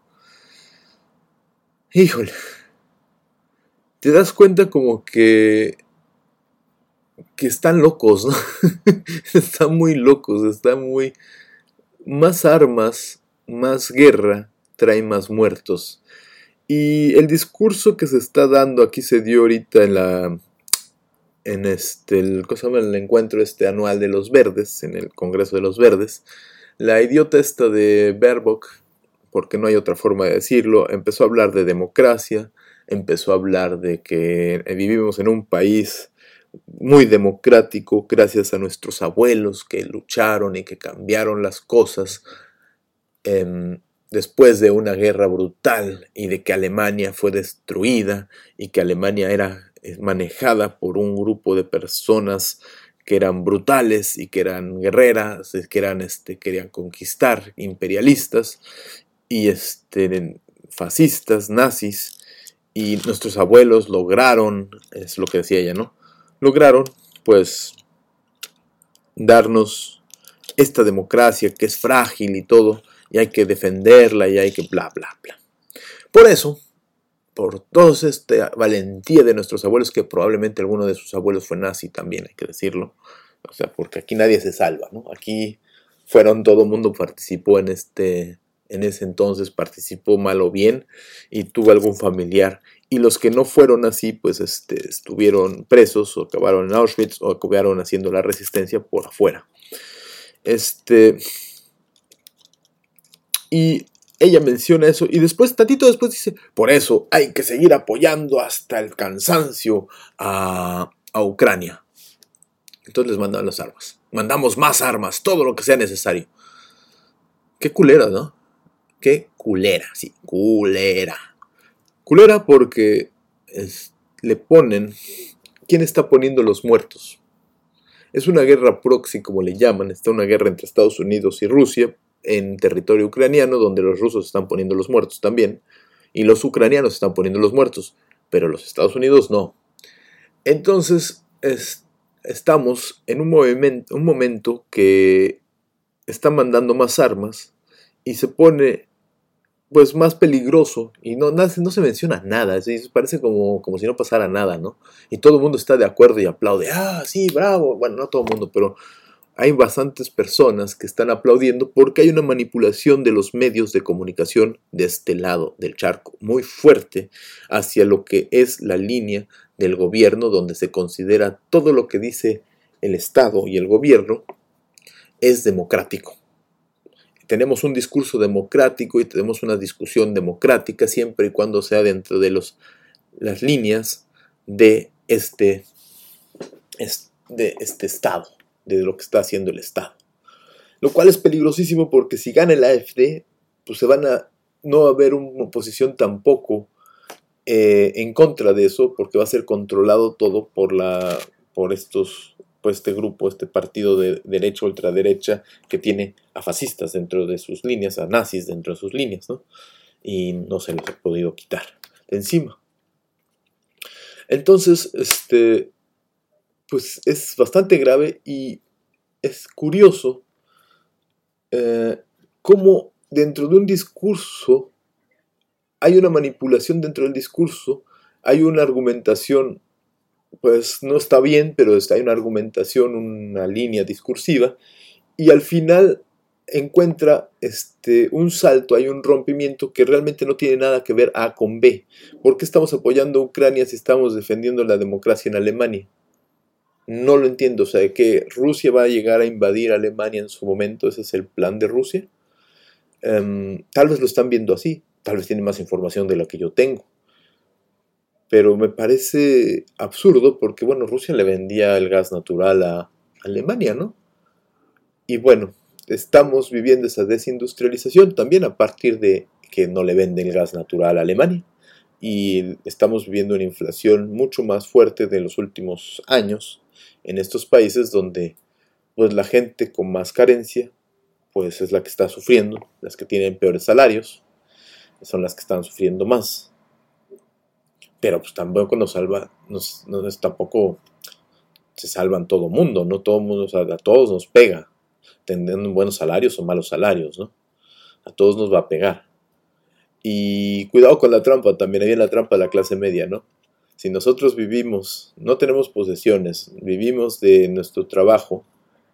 Speaker 1: Híjole, te das cuenta como que están locos, ¿no? Están muy locos, están muy... Más armas, más guerra, trae más muertos. Y el discurso que se está dando aquí se dio ahorita en el encuentro anual de los Verdes, en el Congreso de los Verdes. La idiota esta de Baerbock, porque no hay otra forma de decirlo, empezó a hablar de democracia, empezó a hablar de que vivimos en un país muy democrático gracias a nuestros abuelos que lucharon y que cambiaron las cosas después de una guerra brutal, y de que Alemania fue destruida y que Alemania era manejada por un grupo de personas que eran brutales y que eran guerreras, que querían conquistar, imperialistas y fascistas, nazis, y nuestros abuelos lograron, es lo que decía ella, ¿no? Lograron, pues, darnos esta democracia que es frágil y todo, y hay que defenderla y hay que bla, bla, bla. Por eso, por toda esta valentía de nuestros abuelos, que probablemente alguno de sus abuelos fue nazi también, hay que decirlo, o sea, porque aquí nadie se salva, ¿no? Aquí todo el mundo participó en ese entonces, participó mal o bien, y tuvo algún familiar. Y los que no fueron así, pues estuvieron presos, o acabaron en Auschwitz, o acabaron haciendo la resistencia por afuera. Y ella menciona eso, y después, tantito después dice, por eso hay que seguir apoyando hasta el cansancio a Ucrania. Entonces les mandan las armas. Mandamos más armas, todo lo que sea necesario. Qué culera, ¿no? Qué culera, sí, culera. Culera porque le ponen... ¿Quién está poniendo los muertos? Es una guerra proxy, como le llaman. Está una guerra entre Estados Unidos y Rusia en territorio ucraniano, donde los rusos están poniendo los muertos también, y los ucranianos están poniendo los muertos, pero los Estados Unidos no. Entonces estamos en un momento que está mandando más armas y se pone pues más peligroso, y no se menciona nada, parece como si no pasara nada, ¿no? Y todo el mundo está de acuerdo y aplaude, sí, bravo. Bueno, no todo el mundo, pero hay bastantes personas que están aplaudiendo porque hay una manipulación de los medios de comunicación de este lado del charco muy fuerte hacia lo que es la línea del gobierno, donde se considera todo lo que dice el Estado y el gobierno es democrático. Tenemos un discurso democrático y tenemos una discusión democrática siempre y cuando sea dentro de las líneas de este Estado, de lo que está haciendo el Estado. lo cual es peligrosísimo porque si gana el AfD, pues no va a haber una oposición tampoco en contra de eso, porque va a ser controlado todo por este grupo, este partido de derecha, ultraderecha, que tiene a fascistas dentro de sus líneas, a nazis dentro de sus líneas, ¿no? Y no se les ha podido quitar de encima. Entonces, pues es bastante grave y es curioso cómo dentro de un discurso hay una manipulación dentro del discurso, hay una argumentación, pues no está bien, pero hay una argumentación, una línea discursiva, y al final encuentra un salto, hay un rompimiento que realmente no tiene nada que ver A con B. ¿Por qué estamos apoyando a Ucrania si estamos defendiendo la democracia en Alemania? No lo entiendo, o sea, que Rusia va a llegar a invadir Alemania en su momento, ese es el plan de Rusia. Tal vez lo están viendo así, tal vez tienen más información de la que yo tengo. Pero me parece absurdo porque, bueno, Rusia le vendía el gas natural a Alemania, ¿no? Y bueno, estamos viviendo esa desindustrialización también a partir de que no le venden el gas natural a Alemania. Y estamos viviendo una inflación mucho más fuerte de los últimos años en estos países donde pues la gente con más carencia pues es la que está sufriendo, las que tienen peores salarios son las que están sufriendo más. Pero pues tampoco tampoco se salvan todo mundo, no todo mundo, o sea, a todos nos pega, teniendo buenos salarios o malos salarios, ¿no? A todos nos va a pegar. Y cuidado con la trampa, también hay la trampa de la clase media, ¿no? Si nosotros vivimos, no tenemos posesiones, vivimos de nuestro trabajo,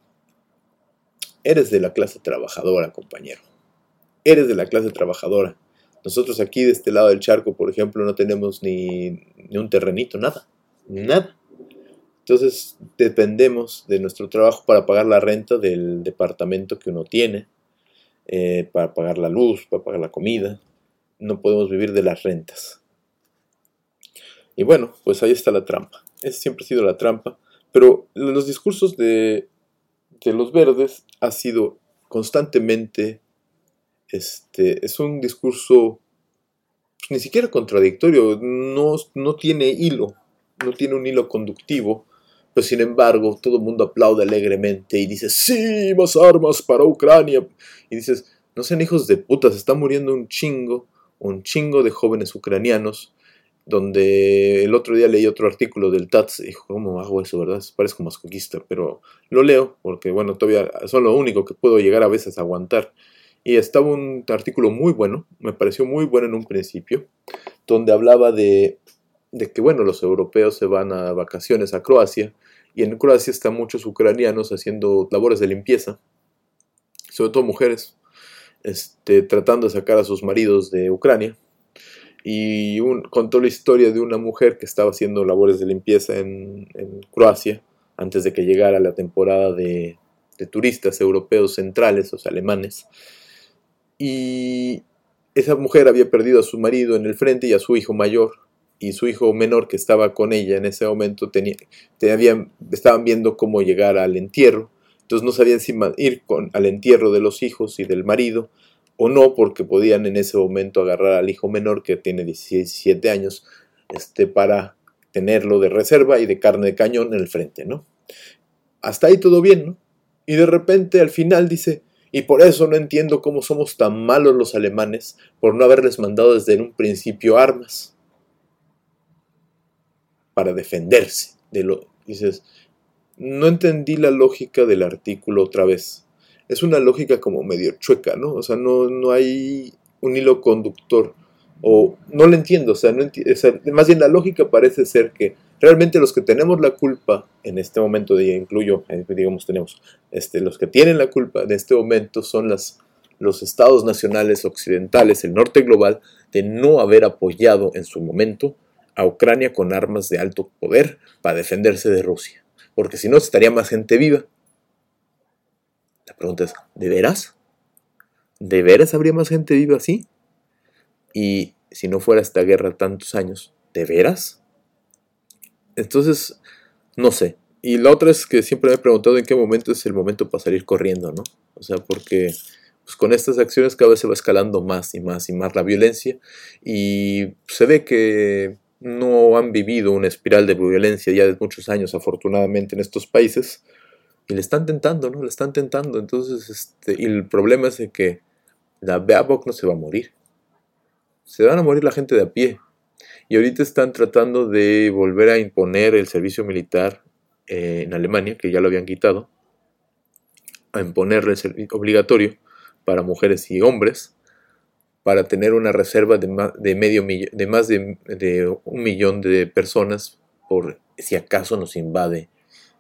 Speaker 1: eres de la clase trabajadora, compañero. Eres de la clase trabajadora. Nosotros aquí de este lado del charco, por ejemplo, no tenemos ni un terrenito, nada. Entonces dependemos de nuestro trabajo para pagar la renta del departamento que uno tiene, para pagar la luz, para pagar la comida. No podemos vivir de las rentas. Y bueno, pues ahí está la trampa. Esa siempre ha sido la trampa. Pero los discursos de los verdes ha sido constantemente, es un discurso pues, ni siquiera contradictorio, no tiene hilo, no tiene un hilo conductivo, pero sin embargo todo el mundo aplaude alegremente y dice, sí, más armas para Ucrania. Y dices, no sean hijos de puta, se está muriendo un chingo de jóvenes ucranianos, donde el otro día leí otro artículo del Taz y dijo, ¿cómo hago eso, verdad? Parezco mascoquista, pero lo leo porque, bueno, todavía son lo único que puedo llegar a veces a aguantar. Y estaba un artículo muy bueno, me pareció muy bueno en un principio, donde hablaba de que, bueno, los europeos se van a vacaciones a Croacia, y en Croacia están muchos ucranianos haciendo labores de limpieza, sobre todo mujeres, tratando de sacar a sus maridos de Ucrania. Y contó la historia de una mujer que estaba haciendo labores de limpieza en Croacia antes de que llegara la temporada de turistas europeos centrales, o sea, alemanes. Y esa mujer había perdido a su marido en el frente y a su hijo mayor. Y su hijo menor que estaba con ella en ese momento estaban viendo cómo llegar al entierro. Entonces no sabían si ir al entierro de los hijos y del marido o no, porque podían en ese momento agarrar al hijo menor que tiene 17 años para tenerlo de reserva y de carne de cañón en el frente, ¿no? Hasta ahí todo bien, ¿no? Y de repente al final dice, y por eso no entiendo cómo somos tan malos los alemanes por no haberles mandado desde un principio armas para defenderse. Dices, no entendí la lógica del artículo otra vez. Es una lógica como medio chueca, ¿no? O sea, no hay un hilo conductor. O no lo entiendo, o sea, más bien la lógica parece ser que realmente los que tenemos la culpa en este momento, incluyo, digamos, tenemos, los que tienen la culpa en este momento son los estados nacionales occidentales, el norte global, de no haber apoyado en su momento a Ucrania con armas de alto poder para defenderse de Rusia. Porque si no, estaría más gente viva. La pregunta es, ¿de veras? ¿De veras habría más gente viva así? Y si no fuera esta guerra tantos años, ¿de veras? Entonces, no sé. Y la otra es que siempre me he preguntado en qué momento es el momento para salir corriendo, ¿no? O sea, porque pues, con estas acciones cada vez se va escalando más y más y más la violencia, y se ve que no han vivido una espiral de violencia ya de muchos años, afortunadamente, en estos países, y le están tentando, ¿no? Le están tentando. Entonces, y el problema es de que la BABOC no se va a morir. Se van a morir la gente de a pie. Y ahorita están tratando de volver a imponer el servicio militar en Alemania, que ya lo habían quitado, a imponerle el servicio obligatorio para mujeres y hombres, para tener una reserva de más de 1 millón de personas por si acaso nos invade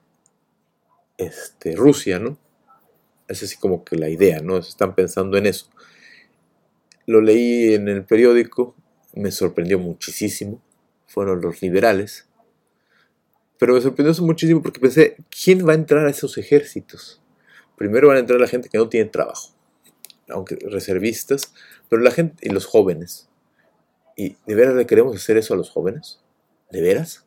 Speaker 1: Rusia, ¿no? Es así como que la idea, ¿no? Están pensando en eso. Lo leí en el periódico, me sorprendió muchísimo. Fueron los liberales. Pero me sorprendió eso muchísimo porque pensé, ¿quién va a entrar a esos ejércitos? Primero van a entrar la gente que no tiene trabajo, aunque reservistas, pero la gente y los jóvenes. ¿Y de veras le queremos hacer eso a los jóvenes? ¿De veras?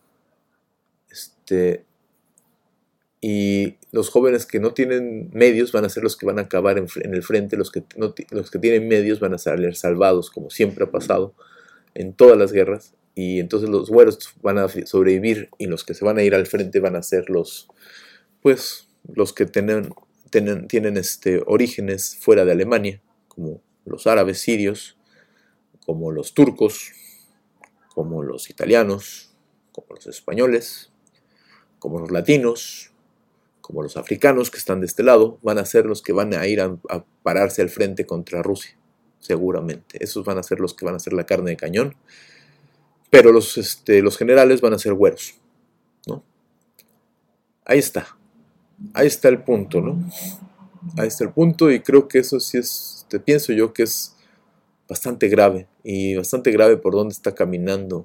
Speaker 1: Y los jóvenes que no tienen medios van a ser los que van a acabar en el frente, los que tienen medios van a salir salvados, como siempre ha pasado en todas las guerras, y entonces los güeros van a sobrevivir, y los que se van a ir al frente van a ser los que tienen orígenes fuera de Alemania, como los árabes sirios, como los turcos, como los italianos, como los españoles, como los latinos, como los africanos que están de este lado. Van a ser los que van a ir a pararse al frente contra Rusia, seguramente. Esos van a ser los que van a ser la carne de cañón. Pero los generales van a ser güeros, ¿no? Ahí está el punto, ¿no? Ahí está el punto, y creo que eso sí pienso yo que es bastante grave, y bastante grave por dónde está caminando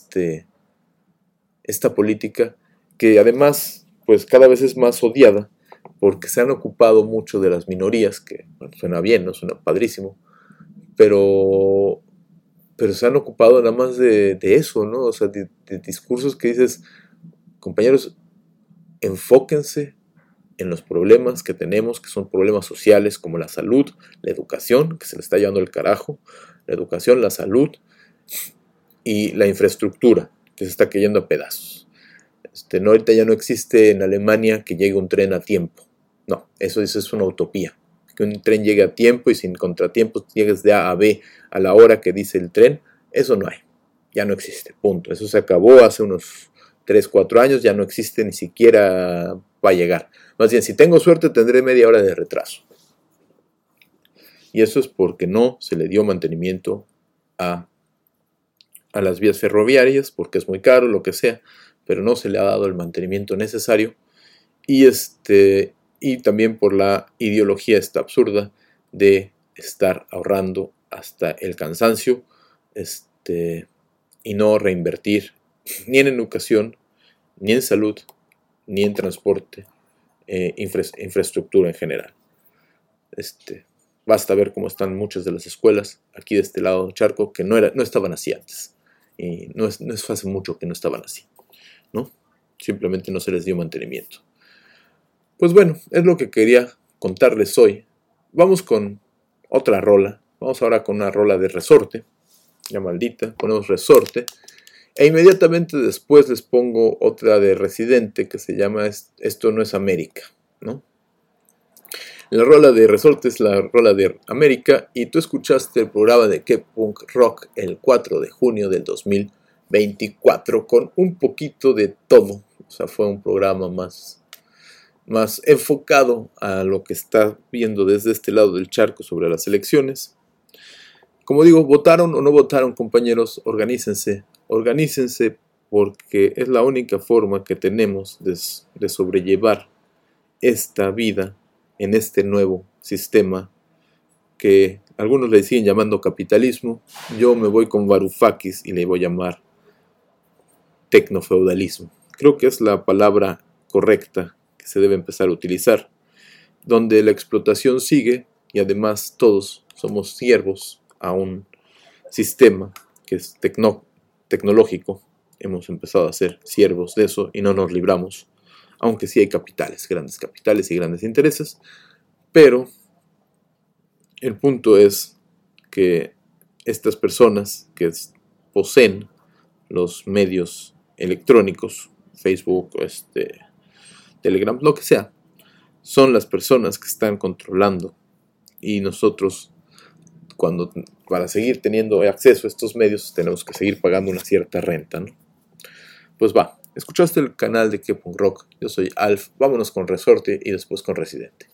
Speaker 1: esta política, que además pues cada vez es más odiada, porque se han ocupado mucho de las minorías, que bueno, suena bien, ¿no? Suena padrísimo, pero se han ocupado nada más de eso, ¿no? O sea, de discursos que dices, compañeros, enfóquense en los problemas que tenemos, que son problemas sociales como la salud, la educación, que se le está llevando el carajo, la educación, la salud y la infraestructura, que se está cayendo a pedazos. No, ahorita ya no existe en Alemania que llegue un tren a tiempo. No, eso es una utopía. Que un tren llegue a tiempo y sin contratiempos llegues de A a B a la hora que dice el tren, eso no hay. Ya no existe, punto. Eso se acabó hace unos 3, 4 años, ya no existe, ni siquiera va a llegar. Más bien, si tengo suerte tendré media hora de retraso. Y eso es porque no se le dio mantenimiento a las vías ferroviarias, porque es muy caro, lo que sea, pero no se le ha dado el mantenimiento necesario, y también por la ideología esta absurda de estar ahorrando hasta el cansancio, y no reinvertir ni en educación, ni en salud, ni en transporte, infraestructura en general. Basta ver cómo están muchas de las escuelas aquí de este lado del charco, que no estaban así antes, y no es hace mucho que no estaban así, ¿no? Simplemente no se les dio mantenimiento. Pues bueno, es lo que quería contarles hoy. Vamos con otra rola. Vamos ahora con una rola de Resorte. Ya maldita, ponemos Resorte. E inmediatamente después les pongo otra de Residente que se llama Esto no es América, ¿no? La rola de Resorte es la rola de América, y tú escuchaste el programa de K-Punk Rock el 4 de junio del 2024 con un poquito de todo. O sea, fue un programa más enfocado a lo que está viendo desde este lado del charco sobre las elecciones. Como digo, votaron o no votaron, compañeros, organícense, porque es la única forma que tenemos de sobrellevar esta vida en este nuevo sistema que algunos le siguen llamando capitalismo. Yo me voy con Varoufakis y le voy a llamar tecnofeudalismo. Creo que es la palabra correcta que se debe empezar a utilizar, donde la explotación sigue y además todos somos siervos a un sistema que es tecnológico. Hemos empezado a ser siervos de eso y no nos libramos, aunque sí hay capitales, grandes capitales y grandes intereses, Pero el punto es que estas personas que poseen los medios electrónicos, Facebook, Telegram, lo que sea, son las personas que están controlando, y nosotros, para seguir teniendo acceso a estos medios, tenemos que seguir pagando una cierta renta, ¿no? Pues va, escuchaste el canal de K-Punk Rock, yo soy Alf, vámonos con Resorte y después con Residente.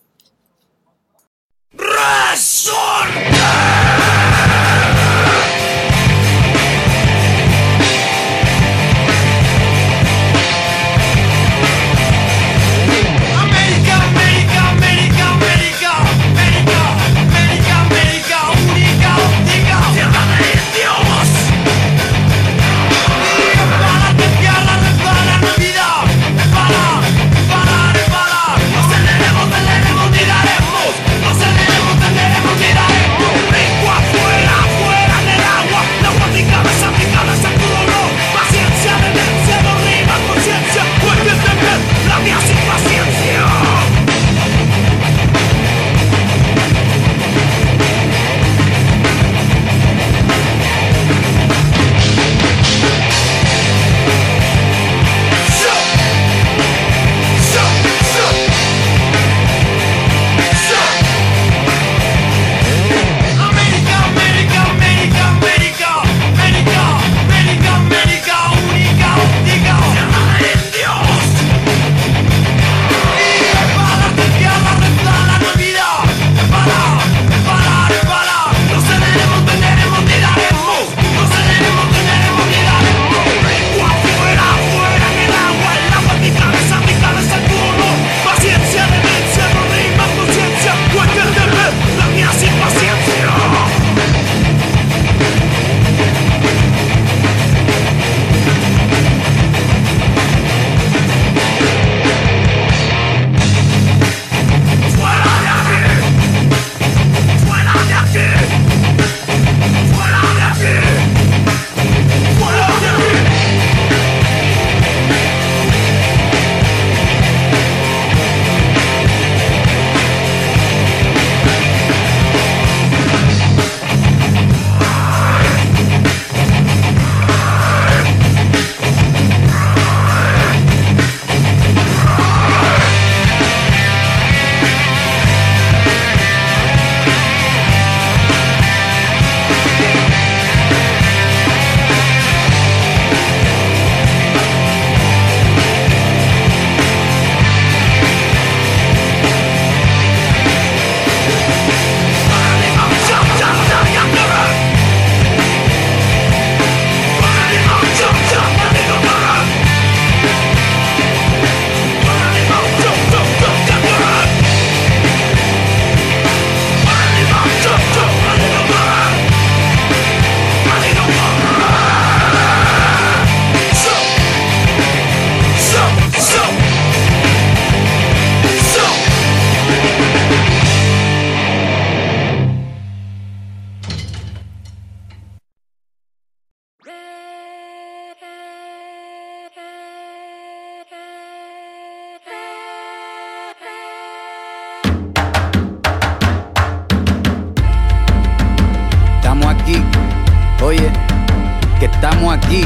Speaker 5: Oye, que estamos aquí.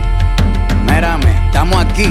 Speaker 5: Mírame, estamos aquí.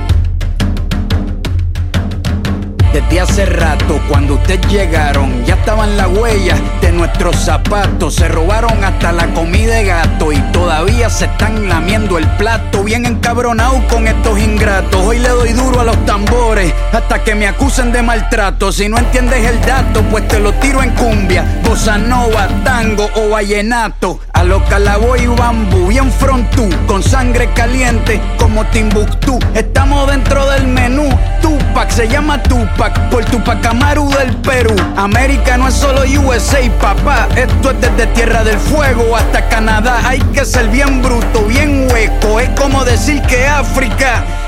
Speaker 5: Desde hace rato, cuando ustedes llegaron, ya estaban las huellas de nuestros zapatos. Se robaron hasta la comida de gato y todavía se están lamiendo el plato. Bien encabronados con estos ingratos. Hoy le doy duro a los tambores hasta que me acusen de maltrato. Si no entiendes el dato, pues te lo tiro en cumbia, bossa nova, tango o vallenato. A lo Calaboy y Bambú, bien frontú, con sangre caliente como Timbuktu. Estamos dentro del menú. Tupac se llama Tupac por Tupac Amaru del Perú. América no es solo USA, papá. Esto es desde Tierra del Fuego hasta Canadá. Hay que ser bien bruto, bien hueco. Es como decir que África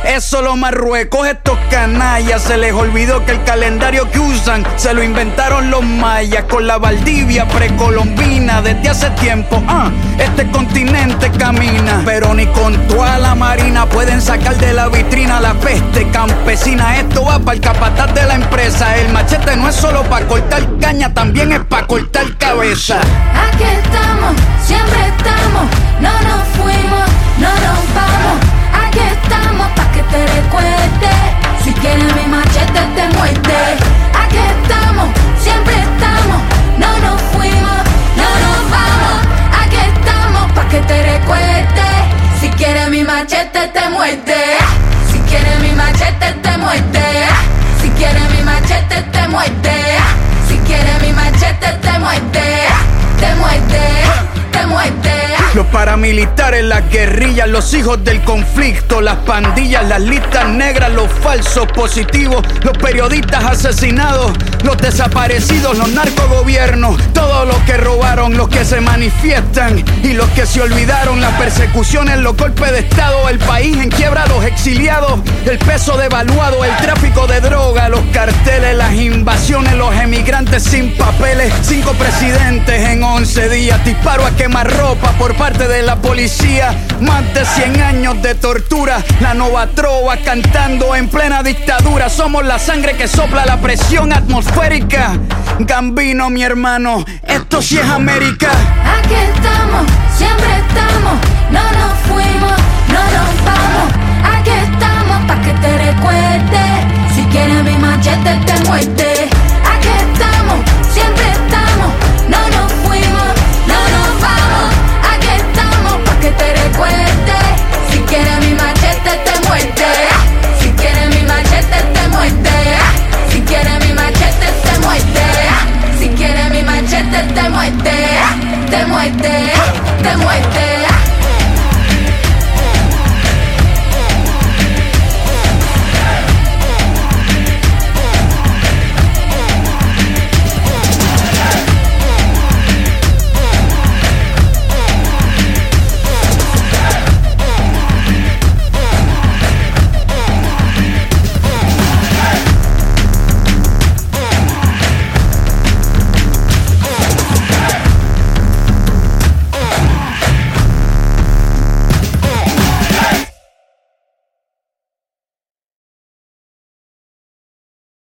Speaker 5: Eso lo Marruecos, estos canallas. Se les olvidó que el calendario que usan se lo inventaron los mayas. Con la Valdivia precolombina desde hace tiempo, este continente camina. Pero ni con toda la marina pueden sacar de la vitrina la peste campesina. Esto va para el capataz de la empresa. El machete no es solo para cortar caña, también es para cortar cabeza.
Speaker 6: Aquí estamos, siempre estamos, no nos fuimos, no nos vamos. Aquí estamos pa' que te recuerdes. Si quieres mi machete te muerde. Aquí estamos, siempre estamos, no nos fuimos, no nos vamos. Aquí estamos pa' que te recuerdes. Si quieres mi machete te muerde. Si quieres mi machete te muerde. Si quieres mi machete te muerde. Si quieres mi machete te muerde. Te muerde, te muerde.
Speaker 5: Los paramilitares, las guerrillas, los hijos del conflicto, las pandillas, las listas negras, los falsos positivos, los periodistas asesinados, los desaparecidos, los narcogobiernos, todos los que robaron, los que se manifiestan y los que se olvidaron, las persecuciones, los golpes de estado, el país en quiebra, los exiliados, el peso devaluado, el tráfico de droga, los carteles, las invasiones, los emigrantes sin papeles, 5 presidentes en 11 días, disparo a quemarropa por parte de la policía, más de 100 años de tortura, la nova trova cantando en plena dictadura. Somos la sangre que sopla la presión atmosférica. Gambino, mi hermano, esto sí es América.
Speaker 6: Aquí estamos, siempre estamos, no nos fuimos, no nos vamos. Aquí estamos pa' que te recuerdes. Si quieres mi machete te muerde.